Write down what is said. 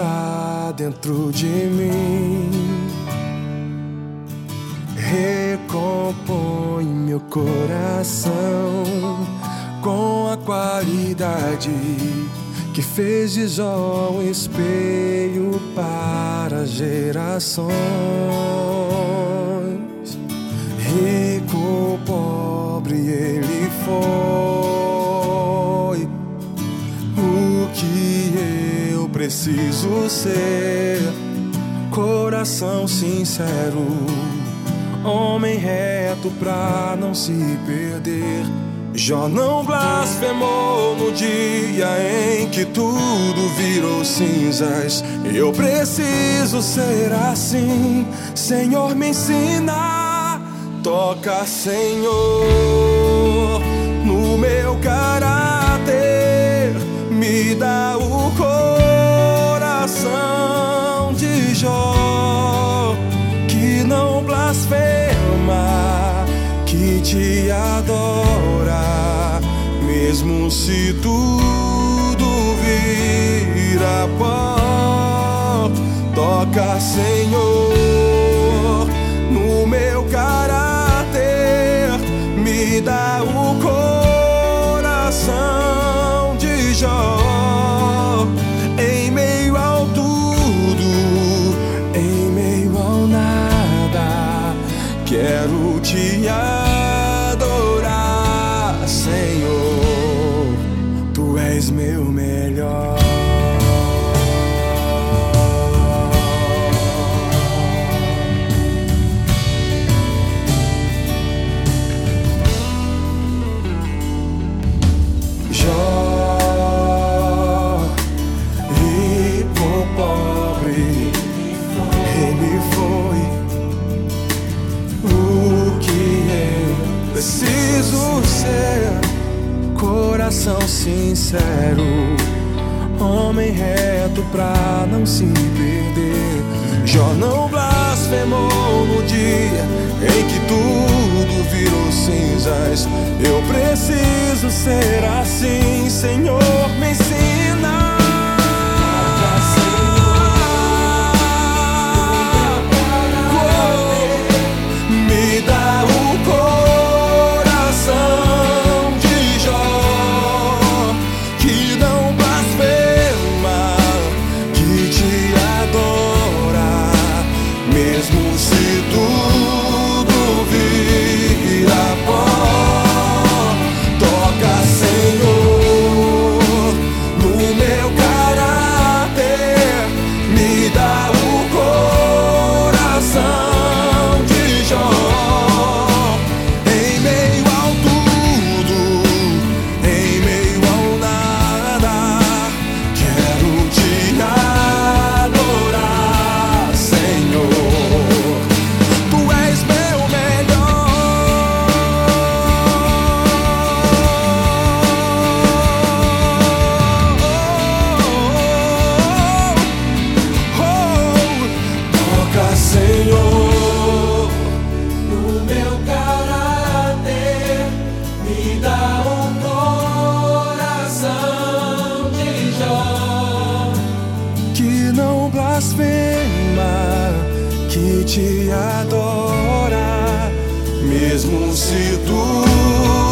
pra dentro de mim, recompõe meu coração com a qualidade que fez de Jó um espelho para gerações. Rico, pobre ele foi, o que eu preciso ser: coração sincero, homem reto pra não se perder. Jó não blasfemou no dia em que tudo virou cinzas. Eu preciso ser assim, Senhor, me ensina. Toca, Senhor, no meu caráter, me dá o coração de Jó, que não blasfema, que te adora, mesmo se tudo vira pó. Toca, Senhor, no meu caráter, me dá o coração de Jó. Em meio ao tudo, em meio ao nada, quero te adorar, Senhor, tu és meu melhor. Jó, rico, pobre, ele foi, o que eu preciso ser: coração sincero, homem reto pra não se perder. Jó não blasfemou no dia em que tudo virou cinzas. Eu preciso ser assim, Senhor, me ensina. Me dá o coração de Jó, que não blasfema, que te adora, mesmo se tudo vira pó. Toca, Senhor, no meu caráter, me dá o coração de Jó. Em meio ao tudo, em meio ao nada, quero te adorar, Senhor, tu és meu melhor. Toca, Senhor, no meu caráter, me dá um coração de Jó, que não blasfema, que te adora, mesmo se tu